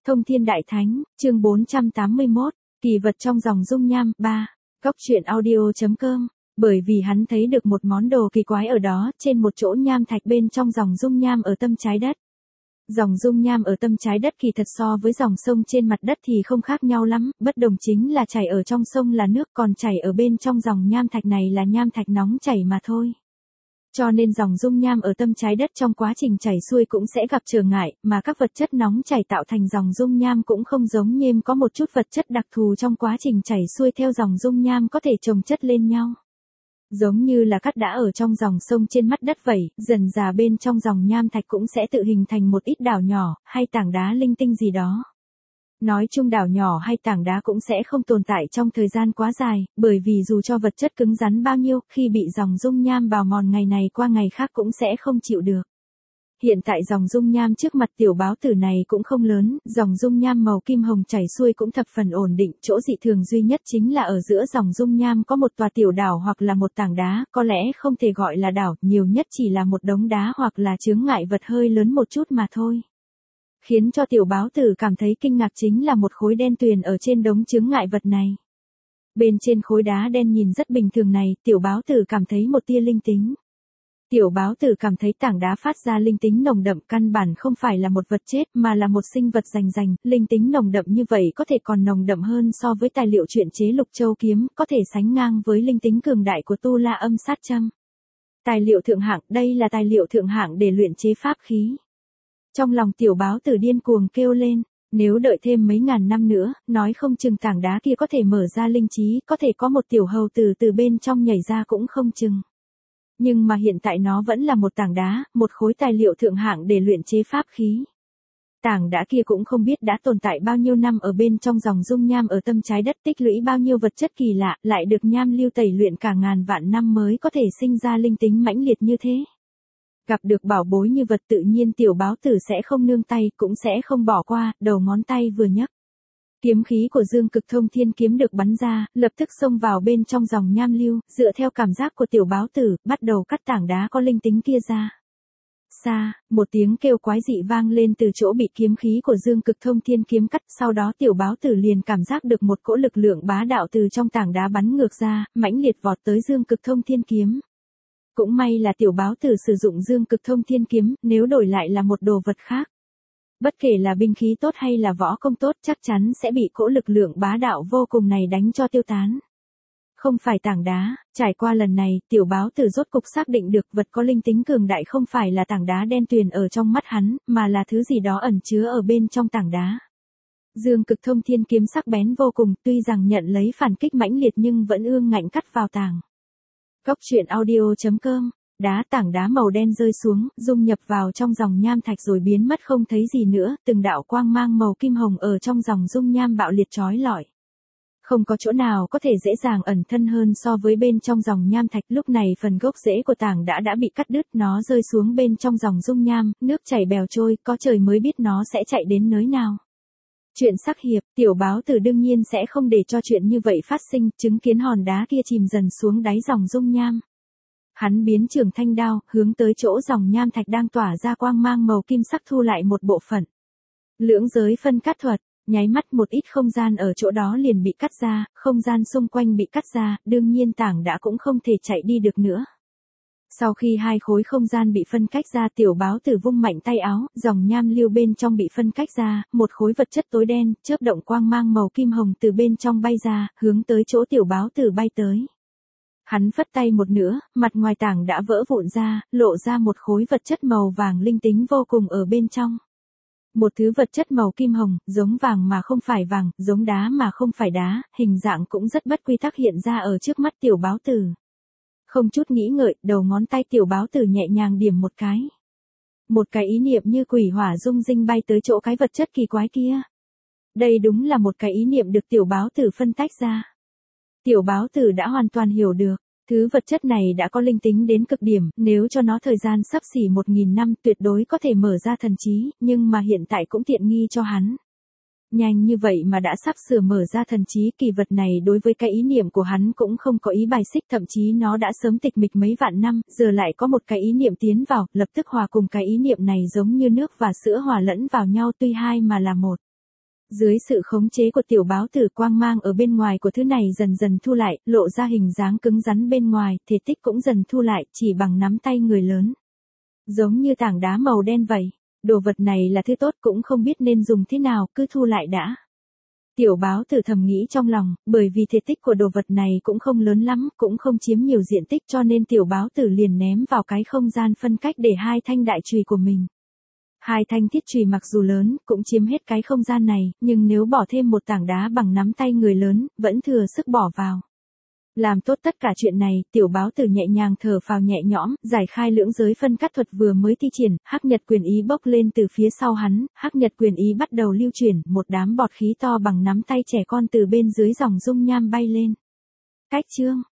Thông Thiên Đại Thánh, chương 481, kỳ vật trong dòng dung nham, 3. Góc truyện audio.com. Bởi vì hắn thấy được một món đồ kỳ quái ở đó, trên một chỗ nham thạch bên trong dòng dung nham ở tâm trái đất. Dòng dung nham ở tâm trái đất kỳ thật so với dòng sông trên mặt đất thì không khác nhau lắm, bất đồng chính là chảy ở trong sông là nước, còn chảy ở bên trong dòng nham thạch này là nham thạch nóng chảy mà thôi. Cho nên dòng dung nham ở tâm trái đất trong quá trình chảy xuôi cũng sẽ gặp trở ngại, mà các vật chất nóng chảy tạo thành dòng dung nham cũng không giống như có một chút vật chất đặc thù trong quá trình chảy xuôi theo dòng dung nham có thể chồng chất lên nhau. Giống như là cát đá ở trong dòng sông trên mặt đất vậy, dần dà bên trong dòng nham thạch cũng sẽ tự hình thành một ít đảo nhỏ, hay tảng đá linh tinh gì đó. Nói chung đảo nhỏ hay tảng đá cũng sẽ không tồn tại trong thời gian quá dài, bởi vì dù cho vật chất cứng rắn bao nhiêu, khi bị dòng dung nham bào mòn ngày này qua ngày khác cũng sẽ không chịu được. Hiện tại dòng dung nham trước mặt tiểu báo tử này cũng không lớn, dòng dung nham màu kim hồng chảy xuôi cũng thập phần ổn định, chỗ dị thường duy nhất chính là ở giữa dòng dung nham có một tòa tiểu đảo hoặc là một tảng đá, có lẽ không thể gọi là đảo, nhiều nhất chỉ là một đống đá hoặc là chướng ngại vật hơi lớn một chút mà thôi. Khiến cho tiểu báo tử cảm thấy kinh ngạc chính là một khối đen tuyền ở trên đống chướng ngại vật này. Bên trên khối đá đen nhìn rất bình thường này, tiểu báo tử cảm thấy một tia linh tính. Tiểu báo tử cảm thấy tảng đá phát ra linh tính nồng đậm, căn bản không phải là một vật chết mà là một sinh vật rành rành, linh tính nồng đậm như vậy có thể còn nồng đậm hơn so với tài liệu luyện chế lục châu kiếm, có thể sánh ngang với linh tính cường đại của tu la âm sát châm. Tài liệu thượng hạng, đây là tài liệu thượng hạng để luyện chế pháp khí. Trong lòng tiểu báo tử điên cuồng kêu lên, nếu đợi thêm mấy ngàn năm nữa, nói không chừng tảng đá kia có thể mở ra linh trí, có thể có một tiểu hầu tử từ bên trong nhảy ra cũng không chừng. Nhưng mà hiện tại nó vẫn là một tảng đá, một khối tài liệu thượng hạng để luyện chế pháp khí. Tảng đá kia cũng không biết đã tồn tại bao nhiêu năm ở bên trong dòng dung nham ở tâm trái đất, tích lũy bao nhiêu vật chất kỳ lạ, lại được nham lưu tẩy luyện cả ngàn vạn năm mới có thể sinh ra linh tính mãnh liệt như thế. Gặp được bảo bối như vật tự nhiên tiểu báo tử sẽ không nương tay, cũng sẽ không bỏ qua, đầu ngón tay vừa nhấc. Kiếm khí của Dương Cực Thông Thiên kiếm được bắn ra, lập tức xông vào bên trong dòng nham lưu, dựa theo cảm giác của tiểu báo tử, bắt đầu cắt tảng đá có linh tính kia ra. Xa, một tiếng kêu quái dị vang lên từ chỗ bị kiếm khí của Dương Cực Thông Thiên kiếm cắt, sau đó tiểu báo tử liền cảm giác được một cỗ lực lượng bá đạo từ trong tảng đá bắn ngược ra, mãnh liệt vọt tới Dương Cực Thông Thiên kiếm. Cũng may là tiểu báo tử sử dụng Dương Cực Thông Thiên kiếm, nếu đổi lại là một đồ vật khác. Bất kể là binh khí tốt hay là võ công tốt chắc chắn sẽ bị cỗ lực lượng bá đạo vô cùng này đánh cho tiêu tán. Không phải tảng đá, trải qua lần này, tiểu báo tử rốt cục xác định được vật có linh tính cường đại không phải là tảng đá đen tuyền ở trong mắt hắn, mà là thứ gì đó ẩn chứa ở bên trong tảng đá. Dương Cực Thông Thiên kiếm sắc bén vô cùng, tuy rằng nhận lấy phản kích mãnh liệt nhưng vẫn ương ngạnh cắt vào tảng. Góc truyện audio.com. Tảng đá màu đen rơi xuống, dung nhập vào trong dòng nham thạch rồi biến mất không thấy gì nữa, từng đạo quang mang màu kim hồng ở trong dòng dung nham bạo liệt chói lọi. Không có chỗ nào có thể dễ dàng ẩn thân hơn so với bên trong dòng nham thạch, lúc này phần gốc rễ của tảng đã bị cắt đứt, nó rơi xuống bên trong dòng dung nham, nước chảy bèo trôi, có trời mới biết nó sẽ chạy đến nơi nào. Chuyện sắc hiệp, tiểu báo tử đương nhiên sẽ không để cho chuyện như vậy phát sinh, chứng kiến hòn đá kia chìm dần xuống đáy dòng dung nham. Hắn biến trường thanh đao, hướng tới chỗ dòng nham thạch đang tỏa ra quang mang màu kim sắc thu lại một bộ phận. Lưỡng giới phân cắt thuật, nháy mắt một ít không gian ở chỗ đó liền bị cắt ra, không gian xung quanh bị cắt ra, đương nhiên tảng đã cũng không thể chạy đi được nữa. Sau khi hai khối không gian bị phân cách ra, tiểu báo tử vung mạnh tay áo, dòng nham lưu bên trong bị phân cách ra, một khối vật chất tối đen, chớp động quang mang màu kim hồng từ bên trong bay ra, hướng tới chỗ tiểu báo tử bay tới. Hắn phất tay một nữa, mặt ngoài tảng đã vỡ vụn ra, lộ ra một khối vật chất màu vàng linh tính vô cùng ở bên trong. Một thứ vật chất màu kim hồng, giống vàng mà không phải vàng, giống đá mà không phải đá, hình dạng cũng rất bất quy tắc hiện ra ở trước mắt tiểu báo tử. Không chút nghĩ ngợi, đầu ngón tay tiểu báo tử nhẹ nhàng điểm một cái. Một cái ý niệm như quỷ hỏa dung dinh bay tới chỗ cái vật chất kỳ quái kia. Đây đúng là một cái ý niệm được tiểu báo tử phân tách ra. Tiểu báo tử đã hoàn toàn hiểu được, thứ vật chất này đã có linh tính đến cực điểm, nếu cho nó thời gian sắp xỉ 1000 năm tuyệt đối có thể mở ra thần trí, nhưng mà hiện tại cũng tiện nghi cho hắn. Nhanh như vậy mà đã sắp sửa mở ra thần trí, kỳ vật này đối với cái ý niệm của hắn cũng không có ý bài xích, thậm chí nó đã sớm tịch mịch mấy vạn năm, giờ lại có một cái ý niệm tiến vào, lập tức hòa cùng cái ý niệm này giống như nước và sữa hòa lẫn vào nhau, tuy hai mà là một. Dưới sự khống chế của tiểu báo tử, quang mang ở bên ngoài của thứ này dần dần thu lại, lộ ra hình dáng cứng rắn bên ngoài, thể tích cũng dần thu lại, chỉ bằng nắm tay người lớn. Giống như tảng đá màu đen vậy. Đồ vật này là thứ tốt, cũng không biết nên dùng thế nào, cứ thu lại đã. Tiểu báo tử thầm nghĩ trong lòng, bởi vì thể tích của đồ vật này cũng không lớn lắm, cũng không chiếm nhiều diện tích, cho nên tiểu báo tử liền ném vào cái không gian phân cách để hai thanh đại chùy của mình. Hai thanh thiết chùy mặc dù lớn, cũng chiếm hết cái không gian này, nhưng nếu bỏ thêm một tảng đá bằng nắm tay người lớn, vẫn thừa sức bỏ vào. Làm tốt tất cả chuyện này, tiểu báo tử nhẹ nhàng thở phào nhẹ nhõm, giải khai lưỡng giới phân cắt thuật vừa mới thi triển, hắc nhật quyền ý bốc lên từ phía sau hắn, hắc nhật quyền ý bắt đầu lưu chuyển, một đám bọt khí to bằng nắm tay trẻ con từ bên dưới dòng dung nham bay lên. Cách chương